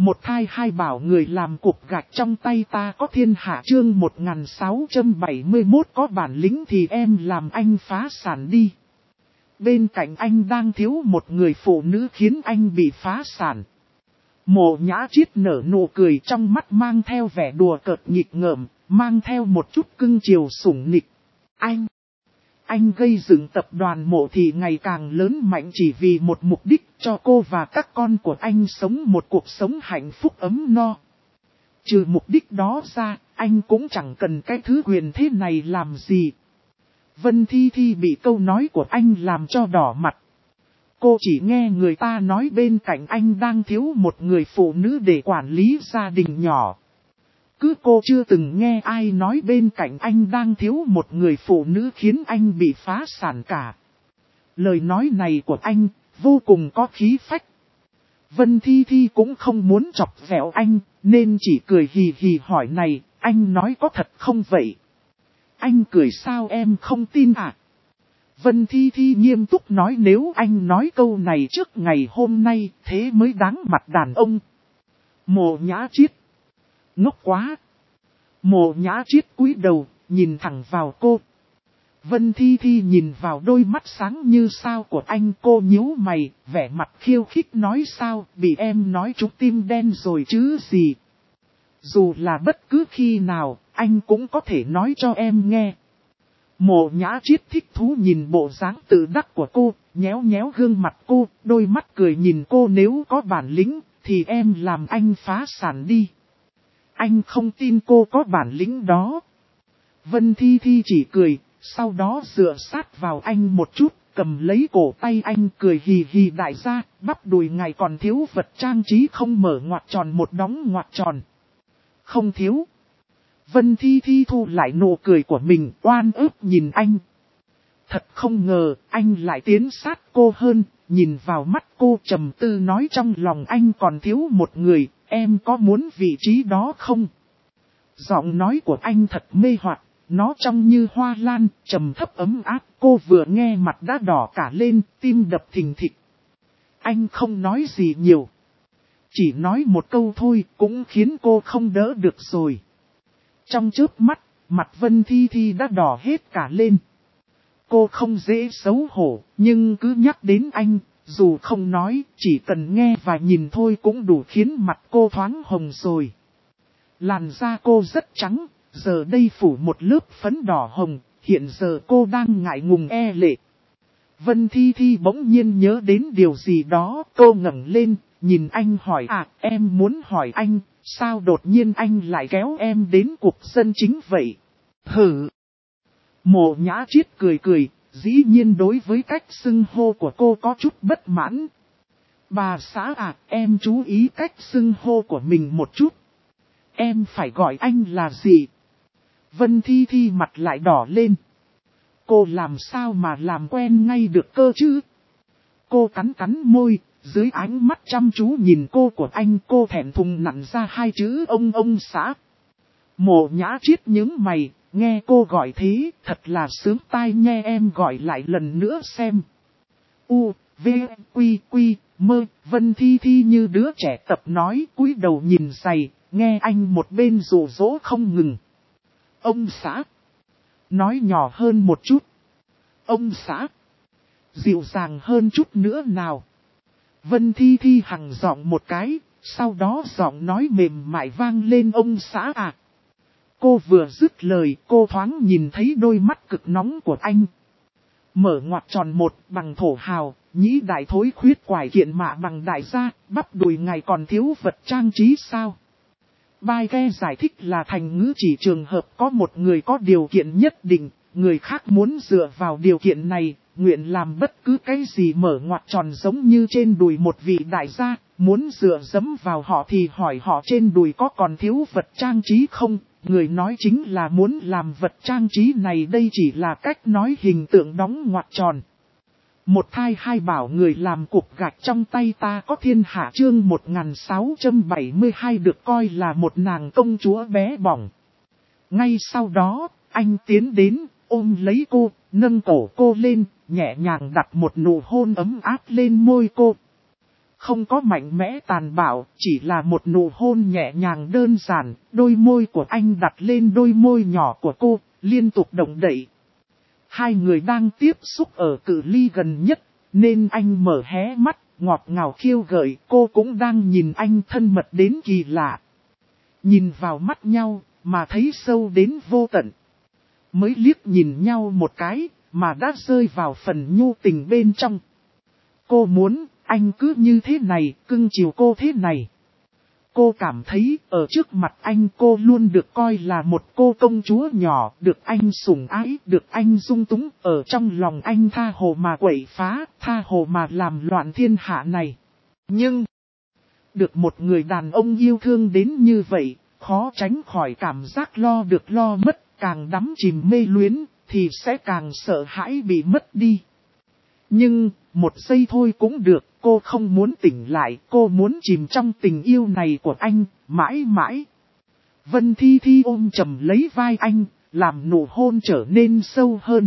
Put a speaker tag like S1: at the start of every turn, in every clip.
S1: Một thai hai bảo người làm cục gạch trong tay ta có thiên hạ chương 1671 có bản lĩnh thì em làm anh phá sản đi. Bên cạnh anh đang thiếu một người phụ nữ khiến anh bị phá sản. Mộ Nhã Chiết nở nụ cười trong mắt mang theo vẻ đùa cợt nghịch ngợm, mang theo một chút cưng chiều sủng nịch. Anh gây dựng tập đoàn Mộ Thị ngày càng lớn mạnh chỉ vì một mục đích cho cô và các con của anh sống một cuộc sống hạnh phúc ấm no. Trừ mục đích đó ra, anh cũng chẳng cần cái thứ quyền thế này làm gì. Vân Thi Thi bị câu nói của anh làm cho đỏ mặt. Cô chỉ nghe người ta nói bên cạnh anh đang thiếu một người phụ nữ để quản lý gia đình nhỏ. Cứ cô chưa từng nghe ai nói bên cạnh anh đang thiếu một người phụ nữ khiến anh bị phá sản cả. Lời nói này của anh vô cùng có khí phách. Vân Thi Thi cũng không muốn chọc ghẹo anh, nên chỉ cười hì hì hỏi này, anh nói có thật không vậy? Anh cười sao em không tin à? Vân Thi Thi nghiêm túc nói nếu anh nói câu này trước ngày hôm nay, thế mới đáng mặt đàn ông. Mộ Nhã Chiết. Ngốc quá. Mộ Nhã Chiết cúi đầu, nhìn thẳng vào cô. Vân Thi Thi nhìn vào đôi mắt sáng như sao của anh, cô nhíu mày, vẻ mặt khiêu khích nói sao, bị em nói trúng tim đen rồi chứ gì. Dù là bất cứ khi nào, anh cũng có thể nói cho em nghe. Mộ Nhã Chiết thích thú nhìn bộ dáng tự đắc của cô, nhéo nhéo gương mặt cô, đôi mắt cười nhìn cô nếu có bản lĩnh, thì em làm anh phá sản đi. Anh không tin cô có bản lĩnh đó. Vân Thi Thi chỉ cười, sau đó dựa sát vào anh một chút, cầm lấy cổ tay anh cười hì hì đại gia, bắp đùi ngài còn thiếu vật trang trí không mở ngoặc tròn một đóng ngoặc tròn. Không thiếu. Vân Thi Thi thu lại nụ cười của mình oan ức nhìn anh. Thật không ngờ, anh lại tiến sát cô hơn, nhìn vào mắt cô trầm tư nói trong lòng anh còn thiếu một người, em có muốn vị trí đó không? Giọng nói của anh thật mê hoặc, nó trông như hoa lan, trầm thấp ấm áp, cô vừa nghe mặt đã đỏ cả lên, tim đập thình thịch. Anh không nói gì nhiều. Chỉ nói một câu thôi cũng khiến cô không đỡ được rồi. Trong chớp mắt, mặt Vân Thi Thi đã đỏ hết cả lên. Cô không dễ xấu hổ, nhưng cứ nhắc đến anh, dù không nói, chỉ cần nghe và nhìn thôi cũng đủ khiến mặt cô thoáng hồng rồi. Làn da cô rất trắng, giờ đây phủ một lớp phấn đỏ hồng, hiện giờ cô đang ngại ngùng e lệ. Vân Thi Thi bỗng nhiên nhớ đến điều gì đó, cô ngẩng lên, nhìn anh hỏi em muốn hỏi anh, sao đột nhiên anh lại kéo em đến cuộc dân chính vậy? Hử! Mộ Nhã Chiết cười cười, dĩ nhiên đối với cách xưng hô của cô có chút bất mãn. Bà xã em chú ý cách xưng hô của mình một chút. Em phải gọi anh là gì? Vân Thi Thi mặt lại đỏ lên. Cô làm sao mà làm quen ngay được cơ chứ? Cô cắn cắn môi, dưới ánh mắt chăm chú nhìn cô của anh cô thẹn thùng nặn ra hai chữ ông xã. Mộ Nhã Chiết nhướng mày, nghe cô gọi thế, thật là sướng tai nghe em gọi lại lần nữa xem. U, V, Quy, Quy, Mơ, Vân Thi Thi như đứa trẻ tập nói cúi đầu nhìn giày, nghe anh một bên rủ rỗ không ngừng. Ông xã. Nói nhỏ hơn một chút. Ông xã. Dịu dàng hơn chút nữa nào. Vân Thi Thi hằng giọng một cái, sau đó giọng nói mềm mại vang lên ông xã à. Cô vừa dứt lời cô thoáng nhìn thấy đôi mắt cực nóng của anh. Mở ngoặc tròn một bằng thổ hào, nhĩ đại thối khuyết quải kiện mạ bằng đại gia, bắp đùi ngài còn thiếu vật trang trí sao? Bài ghe giải thích là thành ngữ chỉ trường hợp có một người có điều kiện nhất định, người khác muốn dựa vào điều kiện này, nguyện làm bất cứ cái gì mở ngoặc tròn giống như trên đùi một vị đại gia, muốn dựa dẫm vào họ thì hỏi họ trên đùi có còn thiếu vật trang trí không, người nói chính là muốn làm vật trang trí này đây chỉ là cách nói hình tượng đóng ngoặc tròn. Một thai hai bảo người làm cục gạch trong tay ta có thiên hạ chương 1672 được coi là một nàng công chúa bé bỏng. Ngay sau đó, anh tiến đến, ôm lấy cô, nâng cổ cô lên, nhẹ nhàng đặt một nụ hôn ấm áp lên môi cô. không có mạnh mẽ tàn bạo, chỉ là một nụ hôn nhẹ nhàng đơn giản, đôi môi của anh đặt lên đôi môi nhỏ của cô, liên tục động đậy. Hai người đang tiếp xúc ở cự ly gần nhất, nên anh mở hé mắt, ngọt ngào khiêu gợi, cô cũng đang nhìn anh thân mật đến kỳ lạ. Nhìn vào mắt nhau, mà thấy sâu đến vô tận. Mới liếc nhìn nhau một cái, mà đã rơi vào phần nhu tình bên trong. Cô muốn, anh cứ như thế này, cưng chiều cô thế này. Cô cảm thấy, ở trước mặt anh cô luôn được coi là một cô công chúa nhỏ, được anh sủng ái, được anh dung túng, ở trong lòng anh tha hồ mà quậy phá, tha hồ mà làm loạn thiên hạ này. Nhưng, được một người đàn ông yêu thương đến như vậy, khó tránh khỏi cảm giác lo được lo mất, càng đắm chìm mê luyến, thì sẽ càng sợ hãi bị mất đi. Nhưng, một giây thôi cũng được, cô không muốn tỉnh lại, cô muốn chìm trong tình yêu này của anh, mãi mãi. Vân Thi Thi ôm chầm lấy vai anh, làm nụ hôn trở nên sâu hơn.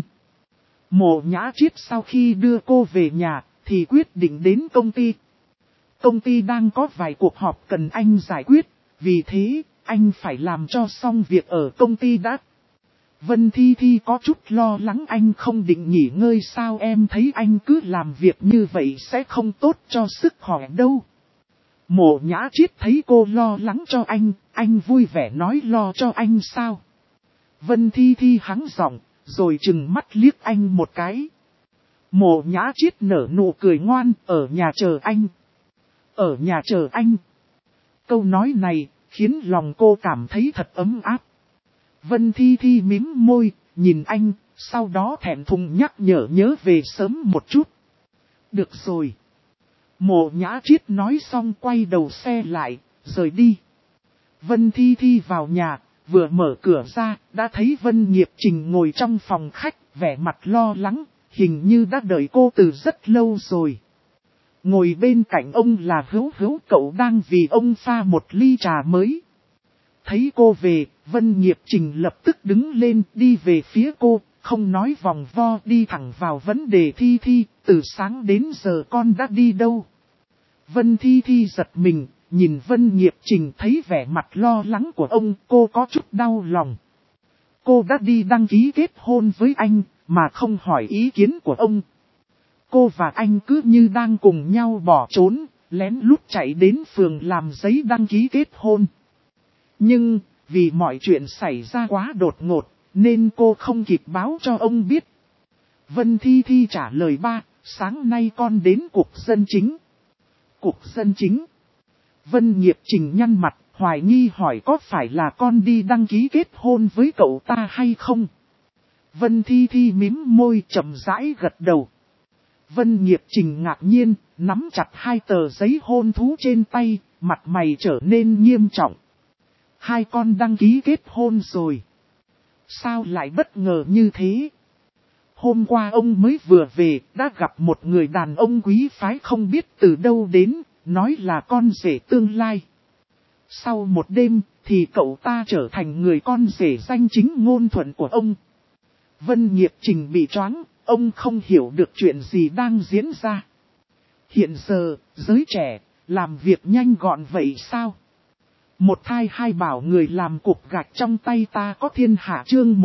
S1: Mộ Nhã Triết sau khi đưa cô về nhà, thì quyết định đến công ty. Công ty đang có vài cuộc họp cần anh giải quyết, vì thế, anh phải làm cho xong việc ở công ty đã. Vân Thi Thi có chút lo lắng anh không định nghỉ ngơi sao, em thấy anh cứ làm việc như vậy sẽ không tốt cho sức khỏe đâu. Mộ Nhã Triết thấy cô lo lắng cho anh vui vẻ nói lo cho anh sao. Vân Thi Thi hắng giọng, rồi trừng mắt liếc anh một cái. Mộ Nhã Triết nở nụ cười ngoan, ở nhà chờ anh. Ở nhà chờ anh. Câu nói này, khiến lòng cô cảm thấy thật ấm áp. Vân Thi Thi mím môi, nhìn anh, sau đó thẹn thùng nhắc nhớ về sớm một chút. Được rồi. Mộ Nhã Triết nói xong quay đầu xe lại, rời đi. Vân Thi Thi vào nhà, vừa mở cửa ra, đã thấy Vân Nghiệp Trình ngồi trong phòng khách, vẻ mặt lo lắng, hình như đã đợi cô từ rất lâu rồi. Ngồi bên cạnh ông là Hữu, cậu đang vì ông pha một ly trà mới. Thấy cô về, Vân Nghiệp Trình lập tức đứng lên đi về phía cô, không nói vòng vo đi thẳng vào vấn đề. Thi Thi, từ sáng đến giờ con đã đi đâu? Vân Thi Thi giật mình, nhìn Vân Nghiệp Trình thấy vẻ mặt lo lắng của ông, cô có chút đau lòng. Cô đã đi đăng ký kết hôn với anh, mà không hỏi ý kiến của ông. Cô và anh cứ như đang cùng nhau bỏ trốn, lén lút chạy đến phường làm giấy đăng ký kết hôn. Nhưng, vì mọi chuyện xảy ra quá đột ngột, nên cô không kịp báo cho ông biết. Vân Thi Thi trả lời ba, sáng nay con đến cục dân chính. Cục dân chính? Vân Nghiệp Trình nhăn mặt, hoài nghi hỏi có phải là con đi đăng ký kết hôn với cậu ta hay không? Vân Thi Thi mím môi chậm rãi gật đầu. Vân Nghiệp Trình ngạc nhiên, nắm chặt hai tờ giấy hôn thú trên tay, mặt mày trở nên nghiêm trọng. Hai con đăng ký kết hôn rồi. Sao lại bất ngờ như thế? Hôm qua ông mới vừa về, đã gặp một người đàn ông quý phái không biết từ đâu đến, nói là con rể tương lai. Sau một đêm, thì cậu ta trở thành người con rể danh chính ngôn thuận của ông. Vân Nghiệp Trình bị choáng, ông không hiểu được chuyện gì đang diễn ra. Hiện giờ, giới trẻ, làm việc nhanh gọn vậy sao? Một thai hai bảo người làm cục gạch trong tay ta có thiên hạ chương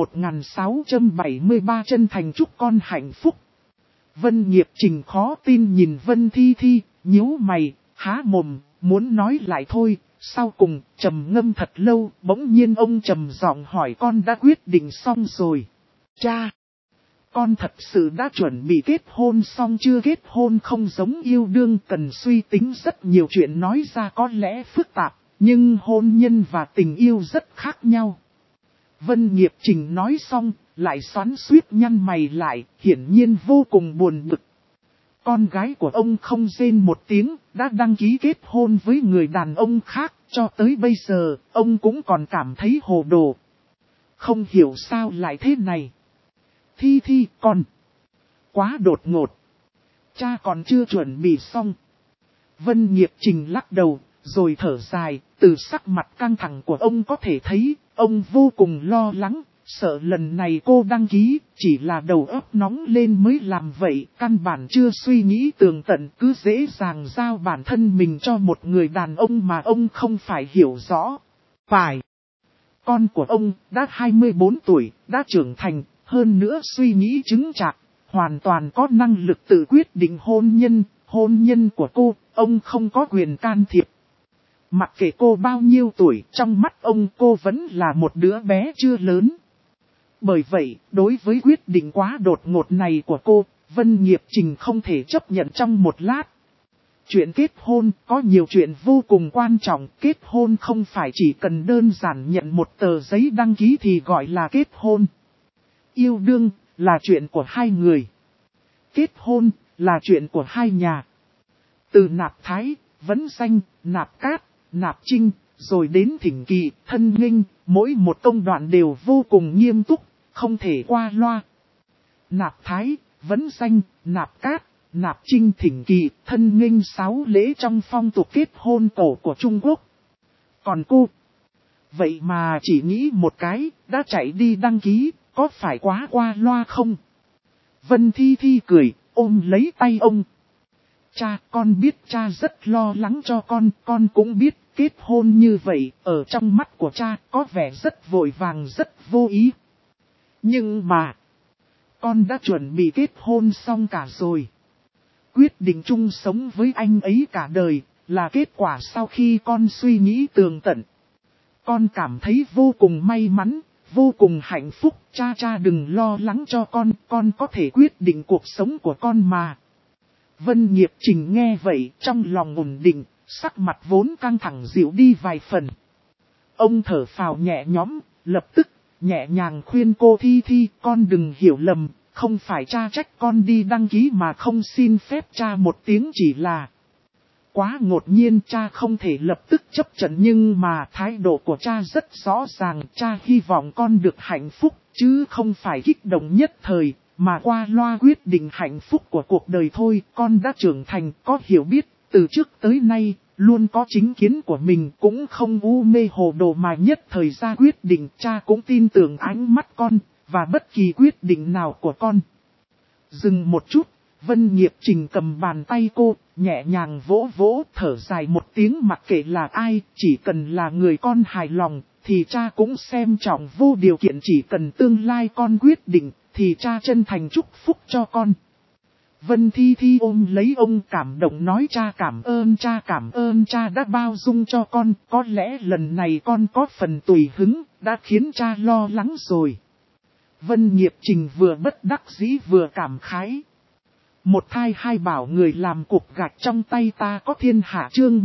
S1: 1673 chân thành chúc con hạnh phúc. Vân Nghiệp Trình khó tin nhìn Vân Thi Thi, nhíu mày, há mồm, muốn nói lại thôi, sau cùng, trầm ngâm thật lâu, bỗng nhiên ông trầm giọng hỏi con đã quyết định xong rồi. Cha! Con thật sự đã chuẩn bị kết hôn xong chưa? Kết hôn không giống yêu đương, cần suy tính rất nhiều chuyện, nói ra có lẽ phức tạp. Nhưng hôn nhân và tình yêu rất khác nhau. Vân Nghiệp Trình nói xong, lại xoắn xuýt nhăn mày lại, hiển nhiên vô cùng buồn bực. Con gái của ông không rên một tiếng, đã đăng ký kết hôn với người đàn ông khác, cho tới bây giờ, ông cũng còn cảm thấy hồ đồ. Không hiểu sao lại thế này. Thi Thi, con. Quá đột ngột. Cha còn chưa chuẩn bị xong. Vân Nghiệp Trình lắc đầu. Rồi thở dài, từ sắc mặt căng thẳng của ông có thể thấy, ông vô cùng lo lắng, sợ lần này cô đăng ký, chỉ là đầu óc nóng lên mới làm vậy, căn bản chưa suy nghĩ tường tận, cứ dễ dàng giao bản thân mình cho một người đàn ông mà ông không phải hiểu rõ. Phải. Con của ông đã 24 tuổi, đã trưởng thành, hơn nữa suy nghĩ chứng chạc, hoàn toàn có năng lực tự quyết định hôn nhân của cô, ông không có quyền can thiệp. Mặc kệ cô bao nhiêu tuổi, trong mắt ông cô vẫn là một đứa bé chưa lớn. Bởi vậy, đối với quyết định quá đột ngột này của cô, Vân Nghiệp Trình không thể chấp nhận trong một lát. Chuyện kết hôn có nhiều chuyện vô cùng quan trọng, kết hôn không phải chỉ cần đơn giản nhận một tờ giấy đăng ký thì gọi là kết hôn. Yêu đương là chuyện của hai người. Kết hôn là chuyện của hai nhà. Từ nạp thái, vấn danh, nạp cát, nạp trinh, rồi đến thỉnh kỳ, thân nghênh, mỗi một công đoạn đều vô cùng nghiêm túc, không thể qua loa. Nạp thái, vấn danh, nạp cát, nạp trinh thỉnh kỳ, thân nghênh 6 lễ trong phong tục kết hôn cổ của Trung Quốc. Còn cô, vậy mà chỉ nghĩ một cái, đã chạy đi đăng ký, có phải quá qua loa không? Vân Thi Thi cười, ôm lấy tay ông. Cha, con biết cha rất lo lắng cho con cũng biết kết hôn như vậy, ở trong mắt của cha có vẻ rất vội vàng rất vô ý. Nhưng mà, con đã chuẩn bị kết hôn xong cả rồi. Quyết định chung sống với anh ấy cả đời, là kết quả sau khi con suy nghĩ tường tận. Con cảm thấy vô cùng may mắn, vô cùng hạnh phúc, cha đừng lo lắng cho con có thể quyết định cuộc sống của con mà. Vân Nghiệp Trình nghe vậy, trong lòng ổn định, sắc mặt vốn căng thẳng dịu đi vài phần. Ông thở phào nhẹ nhõm, lập tức, nhẹ nhàng khuyên cô Thi Thi, con đừng hiểu lầm, không phải cha trách con đi đăng ký mà không xin phép cha một tiếng, chỉ là quá ngột nhiên, cha không thể lập tức chấp nhận, nhưng mà thái độ của cha rất rõ ràng, cha hy vọng con được hạnh phúc, chứ không phải kích động nhất thời, mà qua loa quyết định hạnh phúc của cuộc đời thôi. Con đã trưởng thành, có hiểu biết, từ trước tới nay, luôn có chính kiến của mình, cũng không u mê hồ đồ mà nhất thời ra quyết định. Cha cũng tin tưởng ánh mắt con, và bất kỳ quyết định nào của con. Dừng một chút, Vân Nghiệp Trình cầm bàn tay cô, nhẹ nhàng vỗ vỗ, thở dài một tiếng, mặc kệ là ai, chỉ cần là người con hài lòng, thì cha cũng xem trọng vô điều kiện, chỉ cần tương lai con quyết định, thì cha chân thành chúc phúc cho con. Vân Thi Thi ôm lấy ông cảm động nói, cha cảm ơn cha đã bao dung cho con, có lẽ lần này con có phần tùy hứng, đã khiến cha lo lắng rồi. Vân Nghiệp Trình vừa bất đắc dĩ vừa cảm khái. Một thai hai bảo người làm cục gạch trong tay ta có thiên hạ, chương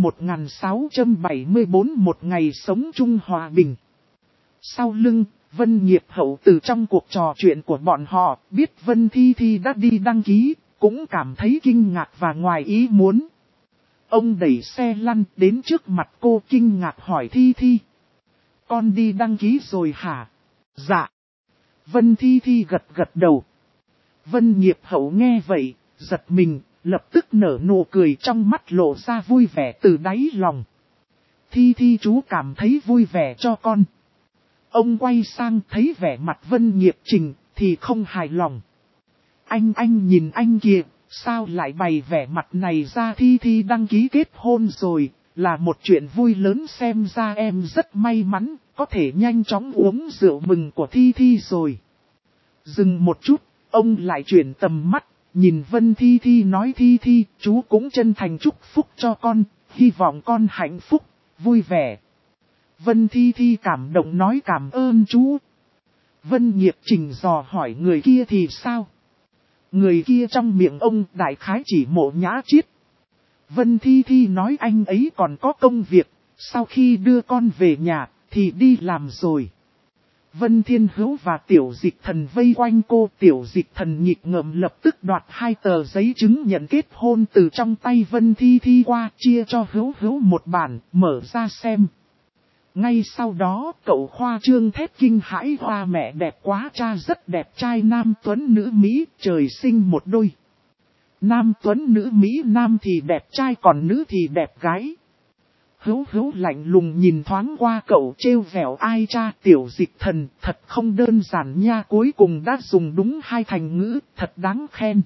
S1: 1674, một ngày sống chung hòa bình. Sau lưng, Vân Nghiệp Hậu từ trong cuộc trò chuyện của bọn họ biết Vân Thi Thi đã đi đăng ký, cũng cảm thấy kinh ngạc và ngoài ý muốn. Ông đẩy xe lăn đến trước mặt cô kinh ngạc hỏi, Thi Thi, con đi đăng ký rồi hả? Dạ. Vân Thi Thi gật đầu. Vân Nghiệp Hậu nghe vậy, giật mình, lập tức nở nụ cười, trong mắt lộ ra vui vẻ từ đáy lòng. Thi Thi chú cảm thấy vui vẻ cho con. Ông quay sang thấy vẻ mặt Vân Nghiệp Trình thì không hài lòng. Anh nhìn anh kìa, sao lại bày vẻ mặt này ra? Thi Thi đăng ký kết hôn rồi, là một chuyện vui lớn, xem ra em rất may mắn, có thể nhanh chóng uống rượu mừng của Thi Thi rồi. Dừng một chút, ông lại chuyển tầm mắt, nhìn Vân Thi Thi nói, Thi Thi, chú cũng chân thành chúc phúc cho con, hy vọng con hạnh phúc, vui vẻ. Vân Thi Thi cảm động nói, cảm ơn chú. Vân Nghiệp Trình dò hỏi, người kia thì sao? Người kia trong miệng ông đại khái chỉ Mộ Nhã Chiết. Vân Thi Thi nói, anh ấy còn có công việc, sau khi đưa con về nhà thì đi làm rồi. Vân Thiên Hữu và Tiểu Dịch Thần vây quanh cô, Tiểu Dịch Thần nhịp ngợm lập tức đoạt 2 tờ giấy chứng nhận kết hôn từ trong tay Vân Thi Thi qua, chia cho Hữu một bản, mở ra xem. Ngay sau đó, cậu khoa trương thét kinh hãi, hoa mẹ đẹp quá, cha rất đẹp trai, nam tuấn nữ Mỹ, trời sinh một đôi. Nam tuấn nữ Mỹ, nam thì đẹp trai còn nữ thì đẹp gái. Hữu Hữu lạnh lùng nhìn thoáng qua cậu trêu vẻo ai cha Tiểu Dịch Thần, thật không đơn giản nha, cuối cùng đã dùng đúng hai thành ngữ, thật đáng khen.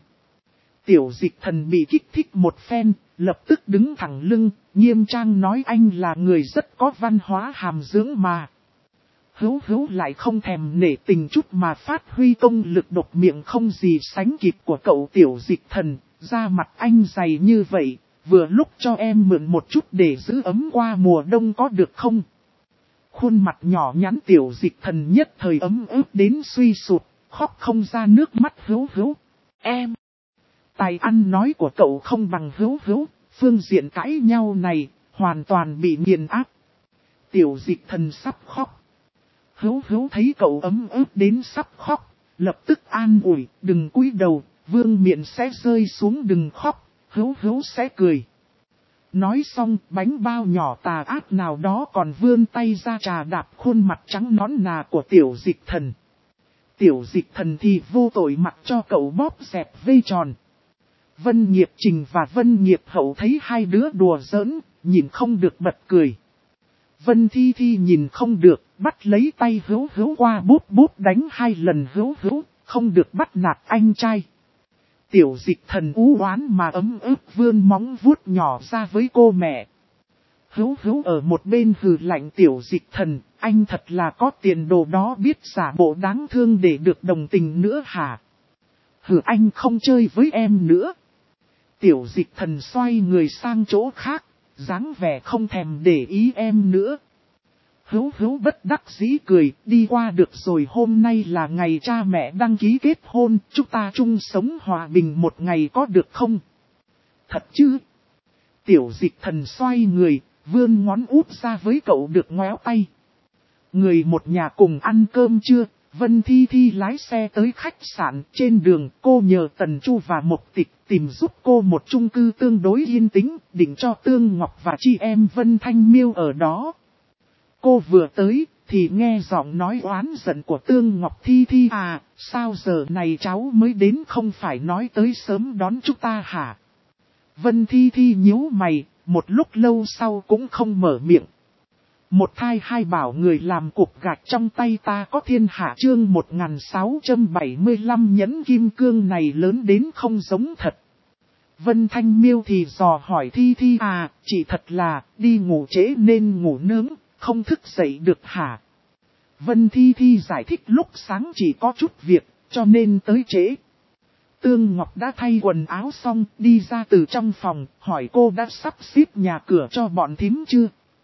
S1: Tiểu Dịch Thần bị kích thích một phen, lập tức đứng thẳng lưng, nghiêm trang nói anh là người rất có văn hóa hàm dưỡng mà. Hữu Hữu lại không thèm nể tình chút mà phát huy công lực độc miệng không gì sánh kịp của cậu Tiểu Dịch Thần, da mặt anh dày như vậy, vừa lúc cho em mượn một chút để giữ ấm qua mùa đông có được không? Khuôn mặt nhỏ nhắn Tiểu Dịch Thần nhất thời ấm ức đến suy sụp, khóc không ra nước mắt. Hữu Hữu, em. Tài ăn nói của cậu không bằng Hữu Hữu, phương diện cãi nhau này, hoàn toàn bị nghiền áp. Tiểu Dịch Thần sắp khóc. Hữu Hữu thấy cậu ấm ức đến sắp khóc, lập tức an ủi, đừng cúi đầu, vương miện sẽ rơi xuống, đừng khóc, Hữu Hữu sẽ cười. Nói xong, bánh bao nhỏ tà ác nào đó còn vươn tay ra trà đạp khuôn mặt trắng nõn nà của Tiểu Dịch Thần. Tiểu Dịch Thần thì vô tội mặc cho cậu bóp dẹp vây tròn. Vân Nghiệp Trình và Vân Nghiệp Hậu thấy hai đứa đùa giỡn, nhìn không được bật cười. Vân Thi Thi nhìn không được, bắt lấy tay Hữu Hữu qua búp búp đánh 2 lần. Hữu Hữu, không được bắt nạt anh trai. Tiểu Dịch Thần ú oán mà ấm ức vươn móng vuốt nhỏ ra với cô mẹ. Hữu Hữu ở một bên hừ lạnh Tiểu Dịch Thần, anh thật là có tiền đồ đó, biết giả bộ đáng thương để được đồng tình nữa hả? Hừ, anh không chơi với em nữa. Tiểu Dịch Thần xoay người sang chỗ khác, dáng vẻ không thèm để ý em nữa. Hữu Hữu bất đắc dĩ cười, đi qua được rồi, hôm nay là ngày cha mẹ đăng ký kết hôn, chúng ta chung sống hòa bình một ngày có được không? Thật chứ? Tiểu Dịch Thần xoay người, vươn ngón út ra với cậu được ngoéo tay. Người một nhà cùng ăn cơm trưa, Vân Thi Thi lái xe tới khách sạn. Trên đường cô nhờ Tần Chu và Mộc Tịch tìm giúp cô một chung cư tương đối yên tĩnh, định cho Tương Ngọc và chị em Vân Thanh Miêu ở đó. Cô vừa tới thì nghe giọng nói oán giận của Tương Ngọc. Thi Thi à, sao giờ này cháu mới đến, không phải nói tới sớm đón chúng ta hả? Vân Thi Thi nhíu mày, một lúc lâu sau cũng không mở miệng. Một thai hai bảo người làm cục gạch trong tay ta có thiên hạ. Chương 1675 nhẫn kim cương này lớn đến không giống thật. Vân Thanh Miêu thì dò hỏi Thi Thi à, chị thật là đi ngủ trễ nên ngủ nướng, không thức dậy được hả? Vân Thi Thi giải thích lúc sáng chỉ có chút việc, cho nên tới trễ. Tương Ngọc đã thay quần áo xong, đi ra từ trong phòng, hỏi cô đã sắp xếp nhà cửa cho bọn thím chưa?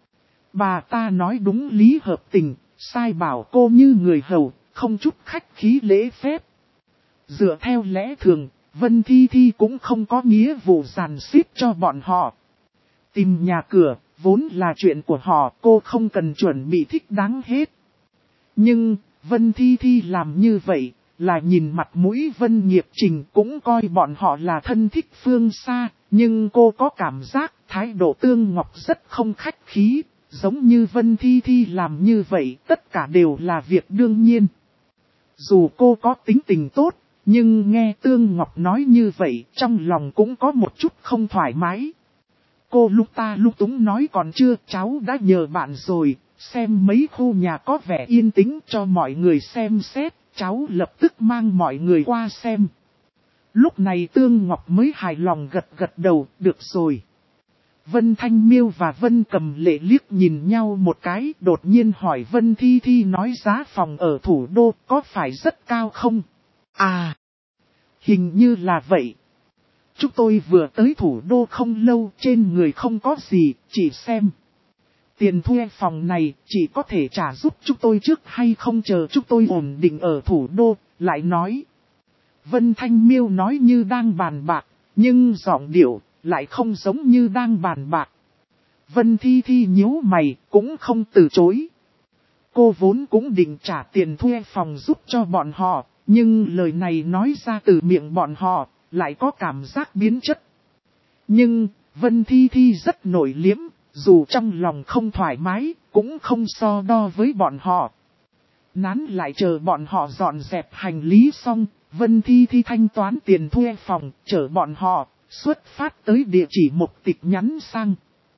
S1: Bà ta nói đúng lý hợp tình, sai bảo cô như người hầu, không chút khách khí lễ phép. Dựa theo lẽ thường, Vân Thi Thi cũng không có nghĩa vụ dàn xếp cho bọn họ. Tìm nhà cửa, vốn là chuyện của họ, cô không cần chuẩn bị thích đáng hết. Nhưng, Vân Thi Thi làm như vậy, là nhìn mặt mũi Vân Nghiệp Trình, cũng coi bọn họ là thân thích phương xa, nhưng cô có cảm giác thái độ Tương Ngọc rất không khách khí, giống như Vân Thi Thi làm như vậy, tất cả đều là việc đương nhiên. Dù cô có tính tình tốt, nhưng nghe Tương Ngọc nói như vậy, trong lòng cũng có một chút không thoải mái. Cô lúc ta lúc túng nói còn chưa, cháu đã nhờ bạn rồi, xem mấy khu nhà có vẻ yên tĩnh cho mọi người xem xét, cháu lập tức mang mọi người qua xem. Lúc này Tương Ngọc mới hài lòng gật gật đầu, được rồi. Vân Thanh Miêu và Vân Cầm Lệ liếc nhìn nhau một cái, đột nhiên hỏi Vân Thi Thi nói giá phòng ở thủ đô có phải rất cao không? À, hình như là vậy. Chúng tôi vừa tới thủ đô không lâu, trên người không có gì, chỉ xem. Tiền thuê phòng này chỉ có thể trả giúp chúng tôi trước hay không chờ chúng tôi ổn định ở thủ đô, lại nói. Vân Thanh Miêu nói như đang bàn bạc, nhưng giọng điệu lại không giống như đang bàn bạc. Vân Thi Thi nhíu mày, cũng không từ chối. Cô vốn cũng định trả tiền thuê phòng giúp cho bọn họ, nhưng lời này nói ra từ miệng bọn họ, lại có cảm giác biến chất. Nhưng, Vân Thi Thi rất nổi liếm, dù trong lòng không thoải mái, cũng không so đo với bọn họ. Nán lại chờ bọn họ dọn dẹp hành lý xong, Vân Thi Thi thanh toán tiền thuê phòng, chở bọn họ, xuất phát tới địa chỉ Mộc Tịch nhắn sang.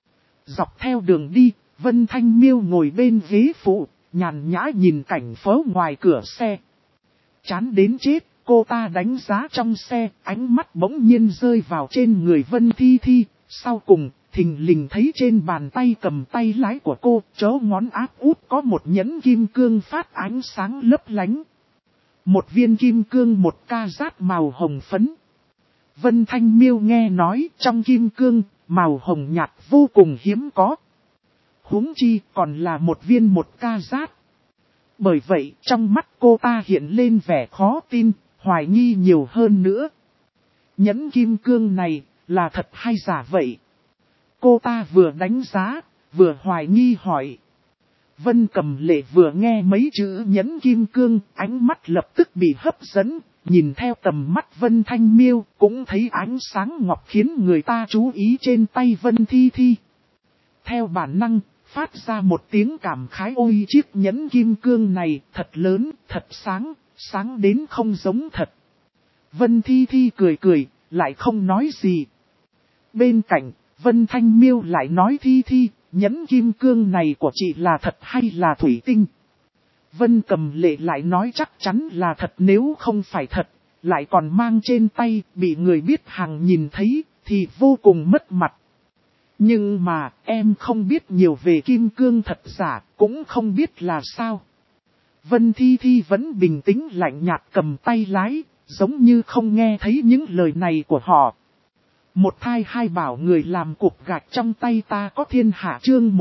S1: Dọc theo đường đi, Vân Thanh Miêu ngồi bên ghế phụ, nhàn nhã nhìn cảnh phố ngoài cửa xe. Chán đến chết, cô ta đánh giá trong xe, ánh mắt bỗng nhiên rơi vào trên người Vân Thi Thi. Sau cùng, thình lình thấy trên bàn tay cầm tay lái của cô, chớ ngón áp út có một nhẫn kim cương phát ánh sáng lấp lánh. Một viên kim cương một ca rát màu hồng phấn. Vân Thanh Miêu nghe nói trong kim cương, màu hồng nhạt vô cùng hiếm có. Huống chi còn là một viên một ca rát. Bởi vậy trong mắt cô ta hiện lên vẻ khó tin, hoài nghi nhiều hơn nữa. Nhẫn kim cương này là thật hay giả vậy? Cô ta vừa đánh giá, vừa hoài nghi hỏi. Vân Cầm Lệ vừa nghe mấy chữ nhẫn kim cương, ánh mắt lập tức bị hấp dẫn, nhìn theo tầm mắt Vân Thanh Miêu, cũng thấy ánh sáng ngọc khiến người ta chú ý trên tay Vân Thi Thi. Theo bản năng, phát ra một tiếng cảm khái, ôi chiếc nhẫn kim cương này thật lớn, thật sáng, sáng đến không giống thật. Vân Thi Thi cười cười, lại không nói gì. Bên cạnh, Vân Thanh Miêu lại nói Thi Thi, nhẫn kim cương này của chị là thật hay là thủy tinh? Vân Cầm Lệ lại nói chắc chắn là thật, nếu không phải thật, lại còn mang trên tay, bị người biết hàng nhìn thấy, thì vô cùng mất mặt. Nhưng mà, em không biết nhiều về kim cương thật giả, cũng không biết là sao. Vân Thi Thi vẫn bình tĩnh lạnh nhạt cầm tay lái, giống như không nghe thấy những lời này của họ. Một thai hai bảo người làm cục gạch trong tay ta có thiên hạ, chương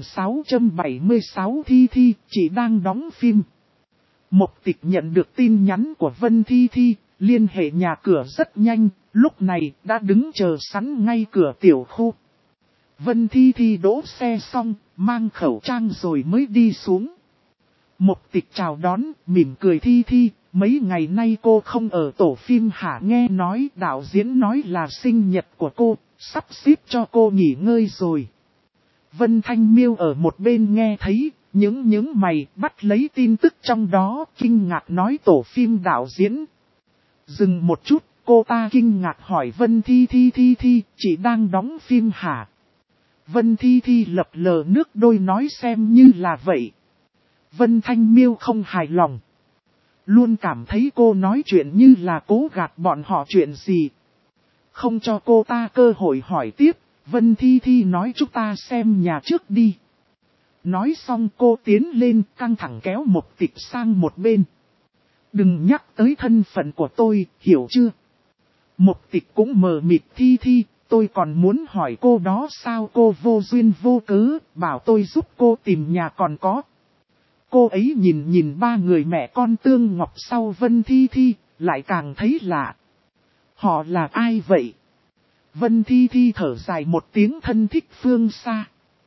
S1: 1676 Thi Thi, chị đang đóng phim. Mộc Tịch nhận được tin nhắn của Vân Thi Thi, liên hệ nhà cửa rất nhanh, lúc này đã đứng chờ sẵn ngay cửa tiểu khu. Vân Thi Thi đỗ xe xong, mang khẩu trang rồi mới đi xuống. Mộc Tịch chào đón, mỉm cười Thi Thi, mấy ngày nay cô không ở tổ phim hả? Nghe nói đạo diễn nói là sinh nhật của cô, sắp xếp cho cô nghỉ ngơi rồi. Vân Thanh Miêu ở một bên nghe thấy, những mày bắt lấy tin tức trong đó, kinh ngạc nói tổ phim đạo diễn. Dừng một chút, cô ta kinh ngạc hỏi Vân Thi Thi, chị đang đóng phim hả? Vân Thi Thi lập lờ nước đôi nói xem như là vậy. Vân Thanh Miêu không hài lòng. Luôn cảm thấy cô nói chuyện như là cố gạt bọn họ chuyện gì. Không cho cô ta cơ hội hỏi tiếp, Vân Thi Thi nói chúng ta xem nhà trước đi. Nói xong cô tiến lên căng thẳng kéo Mộc Tịch sang một bên. Đừng nhắc tới thân phận của tôi, hiểu chưa? Mộc Tịch cũng mờ mịt Thi Thi, tôi còn muốn hỏi cô đó sao cô vô duyên vô cớ, bảo tôi giúp cô tìm nhà còn có. Cô ấy nhìn ba người mẹ con Tương Ngọc sau Vân Thi Thi, lại càng thấy lạ. Họ là ai vậy? Vân Thi Thi thở dài một tiếng thân thích phương xa.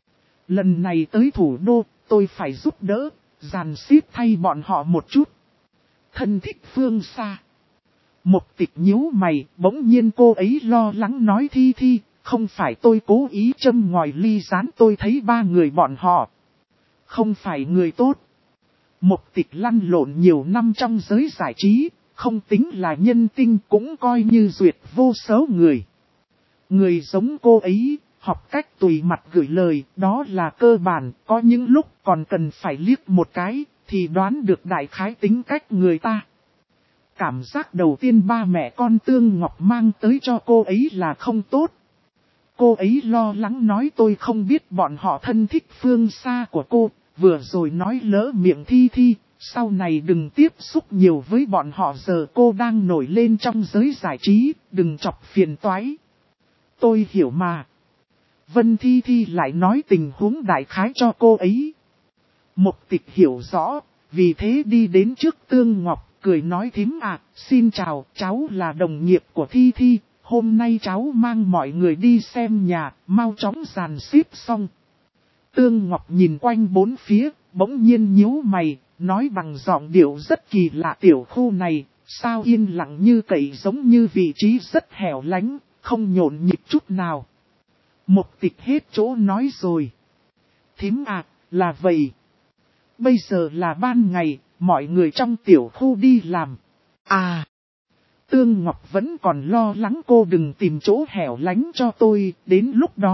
S1: Lần này tới thủ đô, tôi phải giúp đỡ, dàn xếp thay bọn họ một chút. Thân thích phương xa. Mộc Tịch nhíu mày, bỗng nhiên cô ấy lo lắng nói Thi Thi, không phải tôi cố ý châm ngòi ly gián, tôi thấy ba người bọn họ không phải người tốt. Mộc Tịch lăn lộn nhiều năm trong giới giải trí, không tính là nhân tinh cũng coi như duyệt vô số người. Người giống cô ấy, học cách tùy mặt gửi lời, đó là cơ bản, có những lúc còn cần phải liếc một cái, thì đoán được đại khái tính cách người ta. Cảm giác đầu tiên ba mẹ con Tương Ngọc mang tới cho cô ấy là không tốt. Cô ấy lo lắng nói tôi không biết bọn họ thân thích phương xa của cô, vừa rồi nói lỡ miệng Thi Thi, sau này đừng tiếp xúc nhiều với bọn họ, giờ cô đang nổi lên trong giới giải trí, đừng chọc phiền toái. Tôi hiểu mà. Vân Thi Thi lại nói tình huống đại khái cho cô ấy. Mộc Tịch hiểu rõ, vì thế đi đến trước Tương Ngọc, cười nói thím à, xin chào, cháu là đồng nghiệp của Thi Thi, hôm nay cháu mang mọi người đi xem nhà, mau chóng dàn xếp xong. Tương Ngọc nhìn quanh bốn phía, bỗng nhiên nhíu mày, nói bằng giọng điệu rất kỳ lạ tiểu khu này, sao yên lặng như cậy giống như vị trí rất hẻo lánh, không nhộn nhịp chút nào. Mộc Tịch hết chỗ nói rồi. Thím à, là vậy. Bây giờ là ban ngày, mọi người trong tiểu khu đi làm. À, Tương Ngọc vẫn còn lo lắng cô đừng tìm chỗ hẻo lánh cho tôi, đến lúc đó,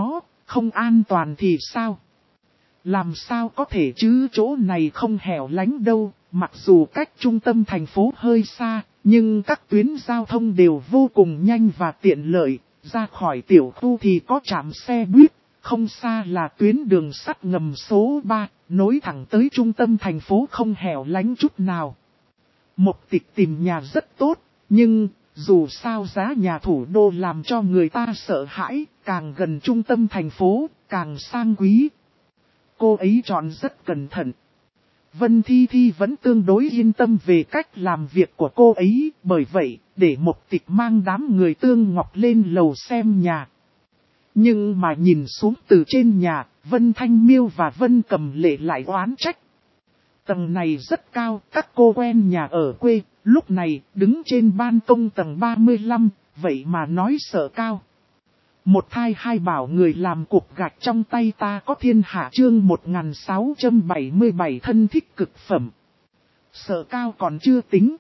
S1: không an toàn thì sao? Làm sao có thể chứ, chỗ này không hẻo lánh đâu, mặc dù cách trung tâm thành phố hơi xa, nhưng các tuyến giao thông đều vô cùng nhanh và tiện lợi, ra khỏi tiểu khu thì có trạm xe buýt, không xa là tuyến đường sắt ngầm số 3, nối thẳng tới trung tâm thành phố không hẻo lánh chút nào. Mục Tịch tìm nhà rất tốt, nhưng dù sao giá nhà thủ đô làm cho người ta sợ hãi, càng gần trung tâm thành phố, càng sang quý. Cô ấy chọn rất cẩn thận. Vân Thi Thi vẫn tương đối yên tâm về cách làm việc của cô ấy, bởi vậy, để Mục Tịch mang đám người Tương Ngọc lên lầu xem nhà. Nhưng mà nhìn xuống từ trên nhà, Vân Thanh Miêu và Vân Cầm Lệ lại oán trách. Tầng này rất cao, các cô quen nhà ở quê, lúc này đứng trên ban công tầng 35, vậy mà nói sợ cao. Một thai hai bảo người làm cục gạch trong tay ta có thiên hạ chương 1677 thân thích cực phẩm. Sợ cao còn chưa tính.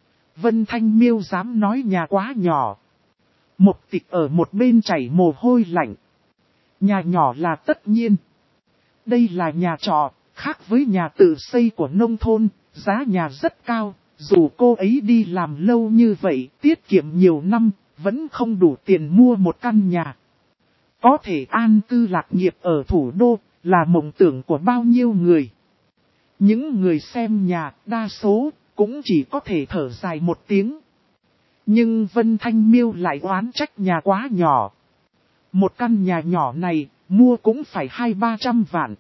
S1: Vân Thanh Miêu dám nói nhà quá nhỏ. Mục Tịch ở một bên chảy mồ hôi lạnh. Nhà nhỏ là tất nhiên. Đây là nhà trọ, khác với nhà tự xây của nông thôn, giá nhà rất cao. Dù cô ấy đi làm lâu như vậy, tiết kiệm nhiều năm, vẫn không đủ tiền mua một căn nhà. Có thể an cư lạc nghiệp ở thủ đô, là mộng tưởng của bao nhiêu người. Những người xem nhà, đa số, cũng chỉ có thể thở dài một tiếng. Nhưng Vân Thanh Miêu lại oán trách nhà quá nhỏ. Một căn nhà nhỏ này, mua cũng phải 200-300 vạn.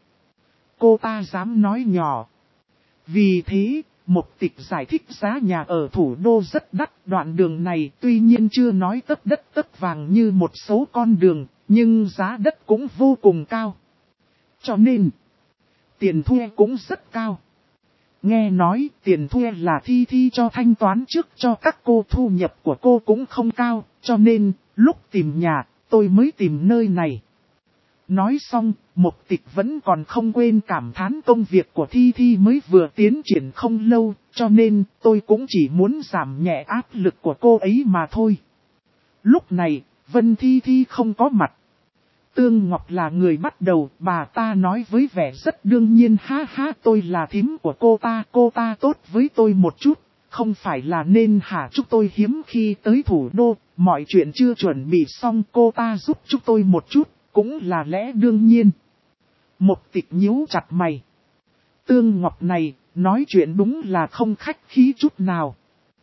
S1: Cô ta dám nói nhỏ. Vì thế, Mục Tịch giải thích giá nhà ở thủ đô rất đắt. Đoạn đường này tuy nhiên chưa nói tấc đất tấc vàng như một số con đường, nhưng giá đất cũng vô cùng cao. Cho nên, tiền thuê cũng rất cao. Nghe nói tiền thuê là Thi Thi cho thanh toán trước cho các cô, thu nhập của cô cũng không cao, cho nên lúc tìm nhà tôi mới tìm nơi này. Nói xong, Mục Tịch vẫn còn không quên cảm thán công việc của Thi Thi mới vừa tiến triển không lâu, cho nên tôi cũng chỉ muốn giảm nhẹ áp lực của cô ấy mà thôi. Lúc này, Vân Thi Thi không có mặt. Tương Ngọc là người bắt đầu, bà ta nói với vẻ rất đương nhiên, ha ha, tôi là thím của cô ta tốt với tôi một chút, không phải là nên hả chúng tôi hiếm khi tới thủ đô, mọi chuyện chưa chuẩn bị xong cô ta giúp chúng tôi một chút, cũng là lẽ đương nhiên. Mục Tịch nhíu chặt mày. Tương Ngọc này, nói chuyện đúng là không khách khí chút nào.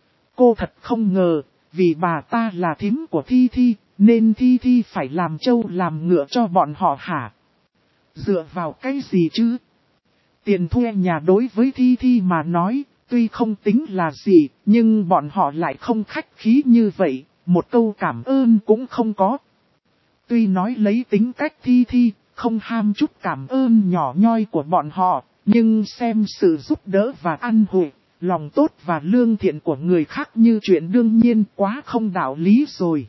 S1: Cô thật không ngờ, vì bà ta là thím của Thi Thi, nên Thi Thi phải làm trâu làm ngựa cho bọn họ hả? Dựa vào cái gì chứ? Tiền thuê nhà đối với Thi Thi mà nói, tuy không tính là gì, nhưng bọn họ lại không khách khí như vậy, một câu cảm ơn cũng không có. Tuy nói lấy tính cách Thi Thi, không ham chút cảm ơn nhỏ nhoi của bọn họ, nhưng xem sự giúp đỡ và ăn hội, lòng tốt và lương thiện của người khác như chuyện đương nhiên quá không đạo lý rồi.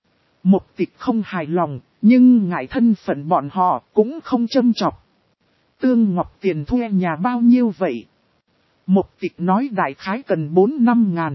S1: Mục Tịch không hài lòng, nhưng ngại thân phận bọn họ cũng không châm chọc. Tương Ngọc tiền thuê nhà bao nhiêu vậy? Mục Tịch nói đại khái cần 4-5 ngàn.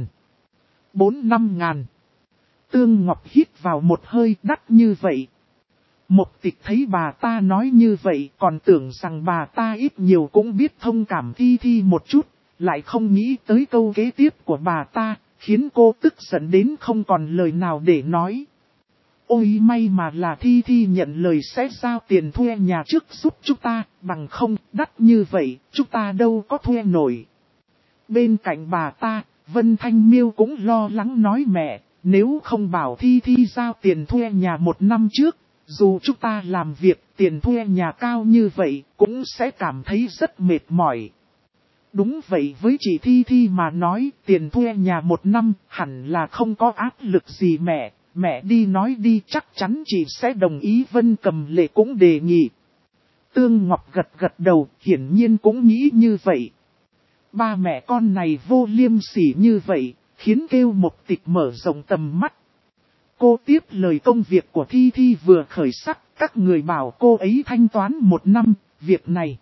S1: 4-5 ngàn. Tương Ngọc hít vào một hơi, đắt như vậy. Mục Tịch thấy bà ta nói như vậy, còn tưởng rằng bà ta ít nhiều cũng biết thông cảm Thi Thi một chút, lại không nghĩ tới câu kế tiếp của bà ta, khiến cô tức giận đến không còn lời nào để nói. Ôi may mà là Thi Thi nhận lời sẽ giao tiền thuê nhà trước giúp chúng ta, bằng không đắt như vậy, chúng ta đâu có thuê nổi. Bên cạnh bà ta, Vân Thanh Miêu cũng lo lắng nói mẹ, nếu không bảo Thi Thi giao tiền thuê nhà một năm trước, dù chúng ta làm việc tiền thuê nhà cao như vậy, cũng sẽ cảm thấy rất mệt mỏi. Đúng vậy, với chị Thi Thi mà nói, tiền thuê nhà một năm hẳn là không có áp lực gì mẹ. Mẹ đi nói đi, chắc chắn chị sẽ đồng ý. Vân Cầm Lệ cũng đề nghị. Tương Ngọc gật gật đầu, hiển nhiên cũng nghĩ như vậy. Ba mẹ con này vô liêm sỉ như vậy, khiến kêu Mục Tịch mở rộng tầm mắt. Cô tiếp lời công việc của Thi Thi vừa khởi sắc, các người bảo cô ấy thanh toán một năm, việc này.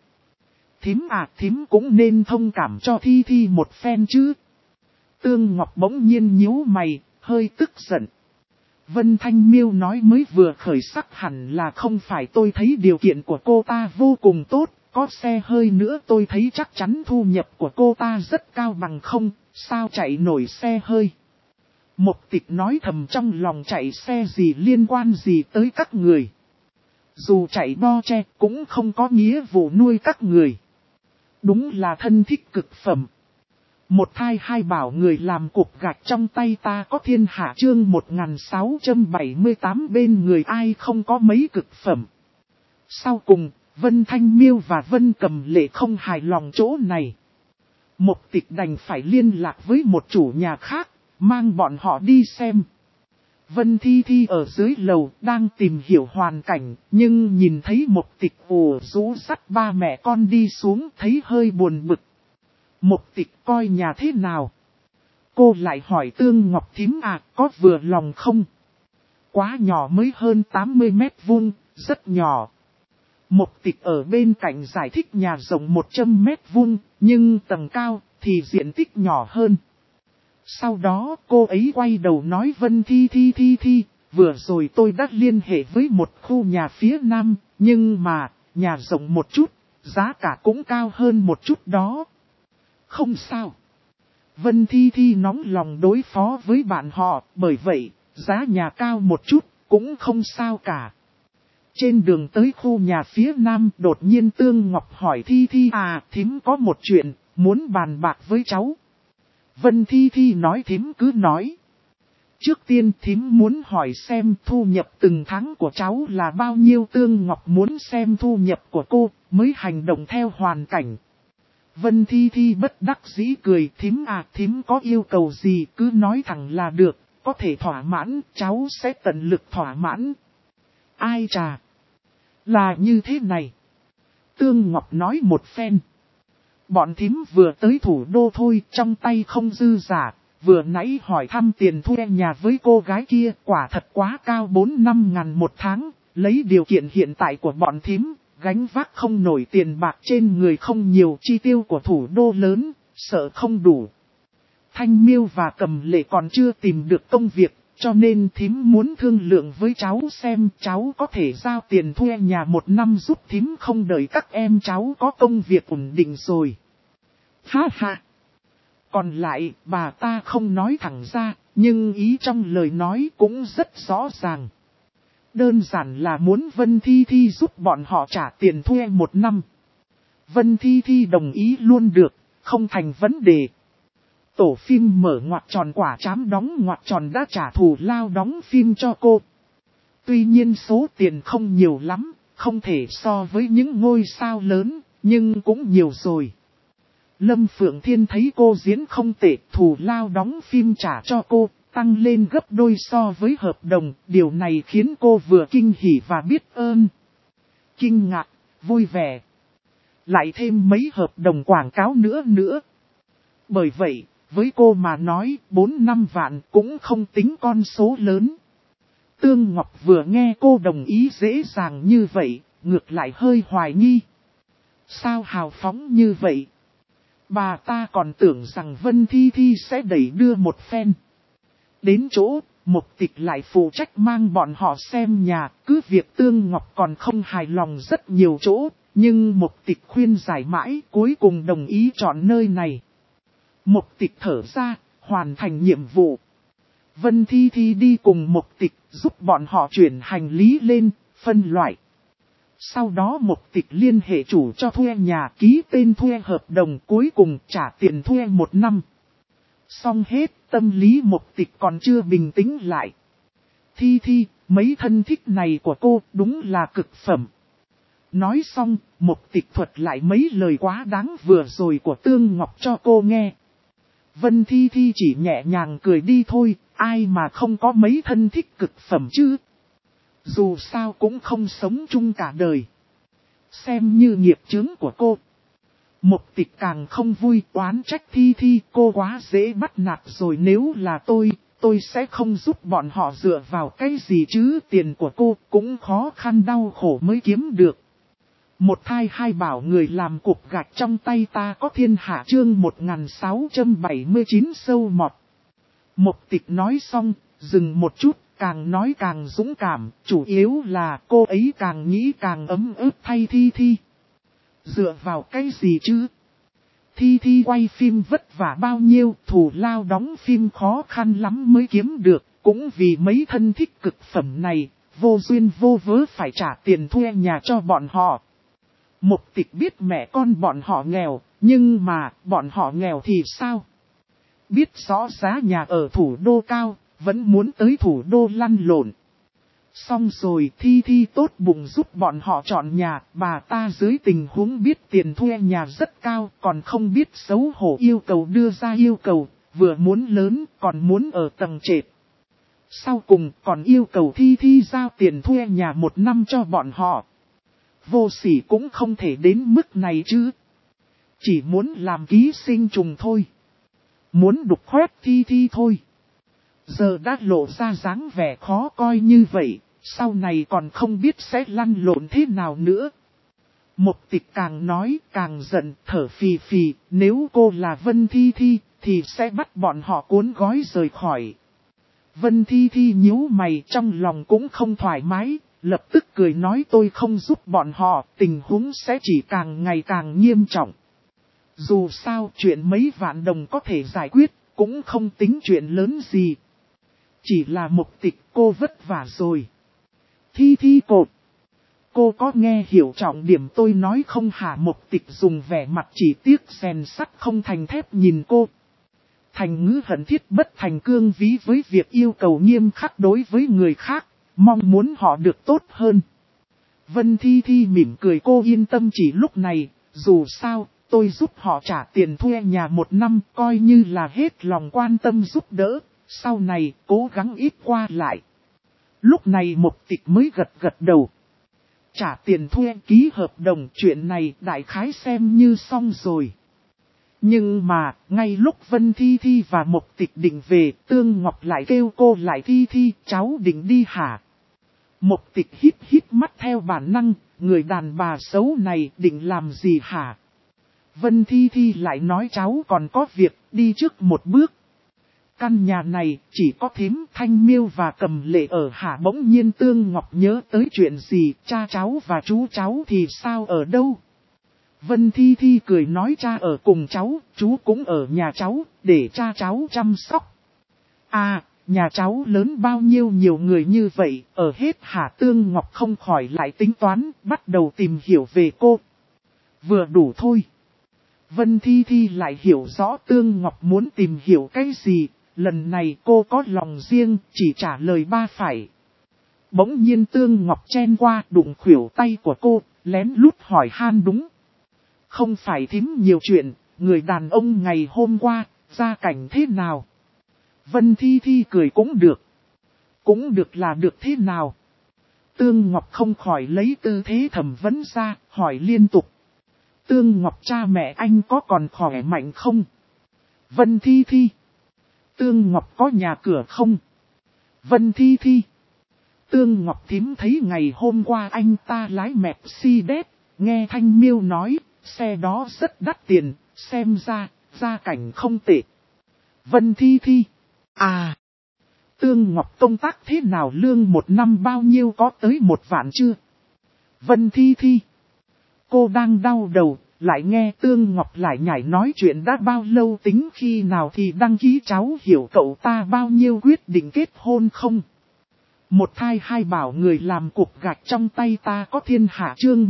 S1: Thím cũng nên thông cảm cho Thi Thi một phen chứ. Tương Ngọc bỗng nhiên nhíu mày, hơi tức giận. Vân Thanh Miêu nói mới vừa khởi sắc hẳn là không phải, tôi thấy điều kiện của cô ta vô cùng tốt, có xe hơi nữa tôi thấy chắc chắn thu nhập của cô ta rất cao, bằng không, sao chạy nổi xe hơi. Mục Tịch nói thầm trong lòng, chạy xe gì liên quan gì tới các người. Dù chạy bo che cũng không có nghĩa vụ nuôi các người. Đúng là thân thích cực phẩm. Một thai hai bảo người làm cục gạch trong tay ta có thiên hạ, chương 1678 bên người ai không có mấy cực phẩm. Sau cùng, Vân Thanh Miêu và Vân Cầm Lệ không hài lòng chỗ này. Mục Tịch đành phải liên lạc với một chủ nhà khác, mang bọn họ đi xem. Vân Thi Thi ở dưới lầu đang tìm hiểu hoàn cảnh, nhưng nhìn thấy Mục Tịch ủ rũ dắt ba mẹ con đi xuống thấy hơi buồn bực. Mục Tịch coi nhà thế nào? Cô lại hỏi Tương Ngọc thím à, có vừa lòng không? Quá nhỏ, mới hơn 80 mét vuông, rất nhỏ. Mục Tịch ở bên cạnh giải thích nhà rộng 100 mét vuông, nhưng tầng cao thì diện tích nhỏ hơn. Sau đó cô ấy quay đầu nói Vân Thi Thi, vừa rồi tôi đã liên hệ với một khu nhà phía nam, nhưng mà, nhà rộng một chút, giá cả cũng cao hơn một chút đó. Không sao. Vân Thi Thi nóng lòng đối phó với bạn họ, bởi vậy, giá nhà cao một chút, cũng không sao cả. Trên đường tới khu nhà phía nam, đột nhiên Tương Ngọc hỏi Thi Thi à, thím có một chuyện, muốn bàn bạc với cháu. Vân Thi Thi nói thím cứ nói. Trước tiên thím muốn hỏi xem thu nhập từng tháng của cháu là bao nhiêu. Tương Ngọc muốn xem thu nhập của cô, mới hành động theo hoàn cảnh. Vân Thi Thi bất đắc dĩ cười, thím à, thím có yêu cầu gì cứ nói thẳng là được, có thể thỏa mãn, cháu sẽ tận lực thỏa mãn. Ai chà, là như thế này. Tương Ngọc nói một phen. Bọn thím vừa tới thủ đô thôi, trong tay không dư giả, vừa nãy hỏi thăm tiền thuê nhà với cô gái kia, quả thật quá cao, 4-5 ngàn một tháng, lấy điều kiện hiện tại của bọn thím, gánh vác không nổi, tiền bạc trên người không nhiều, chi tiêu của thủ đô lớn, sợ không đủ. Thanh Miêu và Cầm Lệ còn chưa tìm được công việc, cho nên thím muốn thương lượng với cháu xem cháu có thể giao tiền thuê nhà 1 năm giúp thím không đợi các em cháu có công việc ổn định rồi. Ha ha! Còn lại, bà ta không nói thẳng ra, nhưng ý trong lời nói cũng rất rõ ràng. Đơn giản là muốn Vân Thi Thi giúp bọn họ trả tiền thuê 1 năm. Vân Thi Thi đồng ý luôn được, không thành vấn đề. Tổ phim mở ngoặc tròn quả trám đóng ngoặc tròn đã trả thù lao đóng phim cho cô. Tuy nhiên số tiền không nhiều lắm, không thể so với những ngôi sao lớn, nhưng cũng nhiều rồi. Lâm Phượng Thiên thấy cô diễn không tệ, thù lao đóng phim trả cho cô, tăng lên gấp đôi so với hợp đồng, điều này khiến cô vừa kinh hỉ và biết ơn. Kinh ngạc, vui vẻ. Lại thêm mấy hợp đồng quảng cáo nữa. Bởi vậy, với cô mà nói 4-5 vạn cũng không tính con số lớn. Tương Ngọc vừa nghe cô đồng ý dễ dàng như vậy, ngược lại hơi hoài nghi. Sao hào phóng như vậy? Bà ta còn tưởng rằng Vân Thi Thi sẽ đẩy đưa một phen. Đến chỗ, Mục Tịch lại phụ trách mang bọn họ xem nhà, cứ việc Tương Ngọc còn không hài lòng rất nhiều chỗ, nhưng Mục Tịch khuyên giải mãi, cuối cùng đồng ý chọn nơi này. Mục Tịch thở ra, hoàn thành nhiệm vụ. Vân Thi Thi đi cùng Mục Tịch, giúp bọn họ chuyển hành lý lên, phân loại. Sau đó Mục Tịch liên hệ chủ cho thuê nhà, ký tên thuê hợp đồng, cuối cùng trả tiền thuê 1 năm. Xong hết, tâm lý Mục Tịch còn chưa bình tĩnh lại. Thi Thi, mấy thân thích này của cô đúng là cực phẩm. Nói xong, Mục Tịch thuật lại mấy lời quá đáng vừa rồi của Tương Ngọc cho cô nghe. Vân Thi Thi chỉ nhẹ nhàng cười đi thôi, ai mà không có mấy thân thích cực phẩm chứ. Dù sao cũng không sống chung cả đời. Xem như nghiệp chướng của cô. Mục Tịch càng không vui, oán trách Thi Thi, cô quá dễ bắt nạt rồi, nếu là tôi sẽ không giúp bọn họ dựa vào cái gì chứ, tiền của cô cũng khó khăn đau khổ mới kiếm được. Một thai hai bảo người làm cục gạch trong tay ta có thiên hạ, chương 1679 sâu mọt. Mục Tịch nói xong, dừng một chút, càng nói càng dũng cảm, chủ yếu là cô ấy càng nghĩ càng ấm ức thay Thi Thi. Dựa vào cái gì chứ? Thi Thi quay phim vất vả bao nhiêu, thù lao đóng phim khó khăn lắm mới kiếm được, cũng vì mấy thân thích cực phẩm này, vô duyên vô vớ phải trả tiền thuê nhà cho bọn họ. Mục Tịch biết mẹ con bọn họ nghèo, nhưng mà bọn họ nghèo thì sao? Biết rõ giá nhà ở thủ đô cao, vẫn muốn tới thủ đô lăn lộn. Xong rồi Thi Thi tốt bụng giúp bọn họ chọn nhà, bà ta dưới tình huống biết tiền thuê nhà rất cao, còn không biết xấu hổ yêu cầu đưa ra yêu cầu, vừa muốn lớn còn muốn ở tầng trệt. Sau cùng còn yêu cầu Thi Thi giao tiền thuê nhà 1 năm cho bọn họ. Vô sỉ cũng không thể đến mức này chứ. Chỉ muốn làm ký sinh trùng thôi. Muốn đục khoét Thi Thi thôi. Giờ đã lộ ra dáng vẻ khó coi như vậy, sau này còn không biết sẽ lăn lộn thế nào nữa. Mục Tịch càng nói càng giận, thở phì phì, nếu cô là Vân Thi Thi, thì sẽ bắt bọn họ cuốn gói rời khỏi. Vân Thi Thi nhíu mày, trong lòng cũng không thoải mái, lập tức cười nói tôi không giúp bọn họ, tình huống sẽ chỉ càng ngày càng nghiêm trọng. Dù sao chuyện mấy vạn đồng có thể giải quyết, cũng không tính chuyện lớn gì. Chỉ là Mục Tịch cô vất vả rồi. Thi Thi cô có nghe hiểu trọng điểm tôi nói không hả? Mục Tịch dùng vẻ mặt chỉ tiếc rèn sắt không thành thép nhìn cô. Thành ngữ hận thiết bất thành cương ví với việc yêu cầu nghiêm khắc đối với người khác, mong muốn họ được tốt hơn. Vân Thi Thi mỉm cười, cô yên tâm, chỉ lúc này, dù sao, tôi giúp họ trả tiền thuê nhà 1 năm, coi như là hết lòng quan tâm giúp đỡ, sau này cố gắng ít qua lại. Lúc này Mục Tịch mới gật đầu. Trả tiền thuê ký hợp đồng, chuyện này đại khái xem như xong rồi. Nhưng mà, ngay lúc Vân Thi Thi và Mục Tịch định về, Tương Ngọc lại kêu cô lại. Thi Thi, cháu định đi hả? Mục Tịch hít mắt theo bản năng, người đàn bà xấu này định làm gì hả? Vân Thi Thi lại nói cháu còn có việc, đi trước một bước. Căn nhà này chỉ có thím Thanh Miêu và Cầm Lệ ở hả? Bỗng nhiên Tương Ngọc nhớ tới chuyện gì, cha cháu và chú cháu thì sao, ở đâu? Vân Thi Thi cười nói cha ở cùng cháu, chú cũng ở nhà cháu, để cha cháu chăm sóc. À, nhà cháu lớn bao nhiêu, nhiều người như vậy, ở hết hả? Tương Ngọc không khỏi lại tính toán, bắt đầu tìm hiểu về cô. Vừa đủ thôi. Vân Thi Thi lại hiểu rõ Tương Ngọc muốn tìm hiểu cái gì, lần này cô có lòng riêng, chỉ trả lời ba phải. Bỗng nhiên Tương Ngọc chen qua đụng khuỷu tay của cô, lén lút hỏi han đúng. Không phải thím nhiều chuyện, người đàn ông ngày hôm qua, gia cảnh thế nào? Vân Thi Thi cười cũng được. Cũng được là được thế nào? Tương Ngọc không khỏi lấy tư thế thẩm vấn ra, hỏi liên tục. Tương Ngọc, cha mẹ anh có còn khỏe mạnh không? Vân Thi Thi. Tương Ngọc, có nhà cửa không? Vân Thi Thi. Tương Ngọc, thím thấy ngày hôm qua anh ta lái Mercedes, nghe Thanh Miêu nói, xe đó rất đắt tiền, xem ra, gia cảnh không tệ. Vân Thi Thi. À. Tương Ngọc, công tác thế nào, lương 1 năm bao nhiêu, có tới 1 vạn chưa? Vân Thi Thi. Cô đang đau đầu, lại nghe Tương Ngọc lại nhảy nói chuyện đã bao lâu, tính khi nào thì đăng ký, cháu hiểu cậu ta bao nhiêu, quyết định kết hôn không? Một thai hai bảo, người làm cục gạch trong tay ta có thiên hạ, chương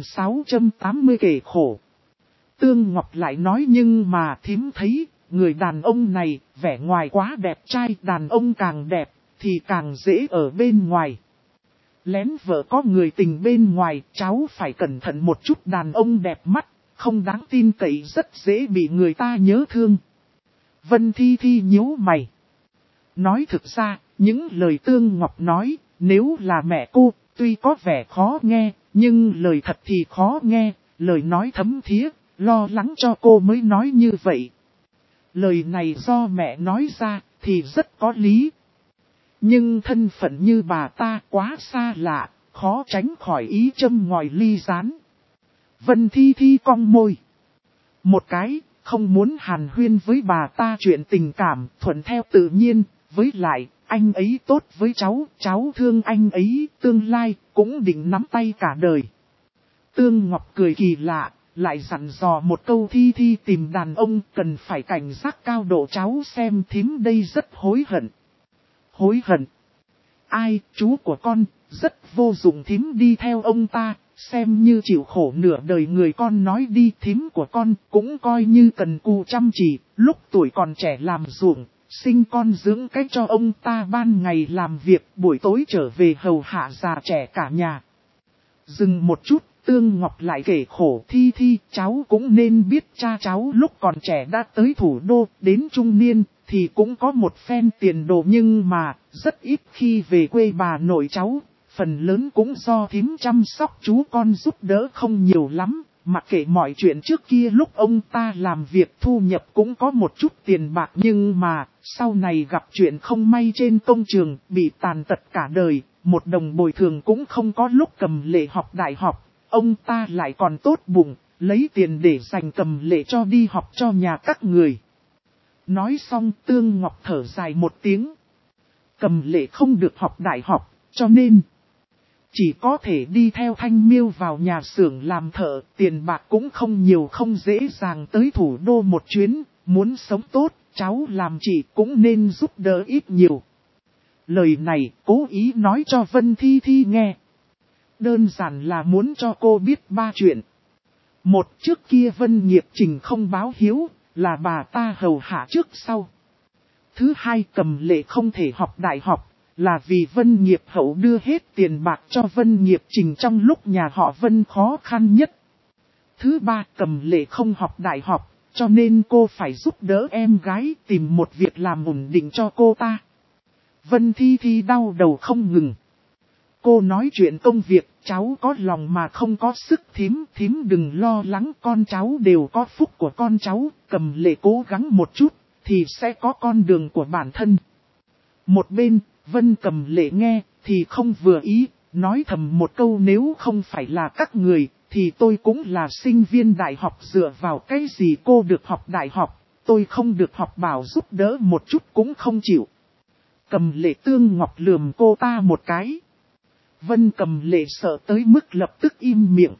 S1: 1680 kể khổ. Tương Ngọc lại nói nhưng mà thím thấy, người đàn ông này, vẻ ngoài quá đẹp trai, đàn ông càng đẹp, thì càng dễ ở bên ngoài. Lén vợ có người tình bên ngoài, cháu phải cẩn thận một chút, đàn ông đẹp mắt, không đáng tin cậy, rất dễ bị người ta nhớ thương. Vân Thi Thi nhíu mày. Nói thực ra, những lời Tương Ngọc nói, nếu là mẹ cô, tuy có vẻ khó nghe, nhưng lời thật thì khó nghe, lời nói thấm thía, lo lắng cho cô mới nói như vậy. Lời này do mẹ nói ra, thì rất có lý. Nhưng thân phận như bà ta quá xa lạ, khó tránh khỏi ý châm ngòi ly rán. Vân Thi Thi cong môi. Một cái, không muốn hàn huyên với bà ta chuyện tình cảm, thuận theo tự nhiên, với lại, anh ấy tốt với cháu thương anh ấy, tương lai cũng định nắm tay cả đời. Tương Ngọc cười kỳ lạ, lại dặn dò một câu Thi Thi tìm đàn ông cần phải cảnh giác cao độ, cháu xem thím đây rất hối hận. Hối hận? Ai, chú của con, rất vô dụng, thím đi theo ông ta, xem như chịu khổ nửa đời. Người con nói đi, thím của con cũng coi như cần cù chăm chỉ, lúc tuổi còn trẻ làm ruộng, sinh con dưỡng cách cho ông ta, ban ngày làm việc, buổi tối trở về hầu hạ già trẻ cả nhà. Dừng một chút, Tương Ngọc lại kể khổ, Thi Thi, cháu cũng nên biết cha cháu lúc còn trẻ đã tới thủ đô, đến trung niên thì cũng có một phen tiền đồ, nhưng mà rất ít khi về quê bà nội cháu, phần lớn cũng do thím chăm sóc chú con giúp đỡ không nhiều lắm. Mặc kệ mọi chuyện trước kia lúc ông ta làm việc thu nhập cũng có một chút tiền bạc, nhưng mà sau này gặp chuyện không may trên công trường, bị tàn tật cả đời, một đồng bồi thường cũng không có. Lúc Cầm Lệ học đại học, ông ta lại còn tốt bụng, lấy tiền để dành Cầm Lệ cho đi học cho nhà các người. Nói xong Tương Ngọc thở dài một tiếng. Cầm Lệ không được học đại học, cho nên chỉ có thể đi theo Thanh Miêu vào nhà xưởng làm thợ, tiền bạc cũng không nhiều, không dễ dàng tới thủ đô một chuyến, muốn sống tốt, cháu làm chị cũng nên giúp đỡ ít nhiều. Lời này cố ý nói cho Vân Thi Thi nghe. Đơn giản là muốn cho cô biết ba chuyện. Một, trước kia Vân Nghiệp Trình không báo hiếu, là bà ta hầu hạ trước sau. Thứ hai, Cầm Lệ không thể học đại học, là vì Vân Nghiệp Hậu đưa hết tiền bạc cho Vân Nghiệp Trình trong lúc nhà họ Vân khó khăn nhất. Thứ ba, Cầm Lệ không học đại học, cho nên cô phải giúp đỡ em gái tìm một việc làm ổn định cho cô ta. Vân Thi Thi đau đầu không ngừng. Cô nói chuyện công việc, cháu có lòng mà không có sức, thím đừng lo lắng, con cháu đều có phúc của con cháu, Cầm Lệ cố gắng một chút, thì sẽ có con đường của bản thân. Một bên, Vân Cầm Lệ nghe, thì không vừa ý, nói thầm một câu, nếu không phải là các người, thì tôi cũng là sinh viên đại học, dựa vào cái gì cô được học đại học, tôi không được học, bảo giúp đỡ một chút cũng không chịu. Cầm Lệ Tương Ngọc lườm cô ta một cái. Vân Cầm Lệ sợ tới mức lập tức im miệng.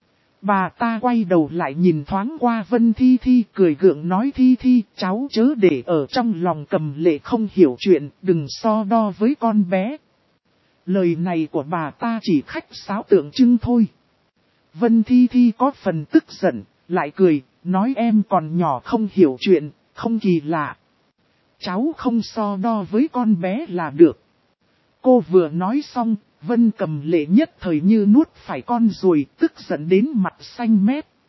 S1: Bà ta quay đầu lại nhìn thoáng qua Vân Thi Thi, cười gượng nói, Thi Thi, cháu chớ để ở trong lòng. Cầm Lệ không hiểu chuyện, đừng so đo với con bé. Lời này của bà ta chỉ khách sáo tượng trưng thôi. Vân Thi Thi có phần tức giận, lại cười, nói em còn nhỏ không hiểu chuyện, không kỳ lạ. Cháu không so đo với con bé là được. Cô vừa nói xong, Vân Cầm Lệ nhất thời như nuốt phải con ruồi, tức giận đến mặt xanh mét.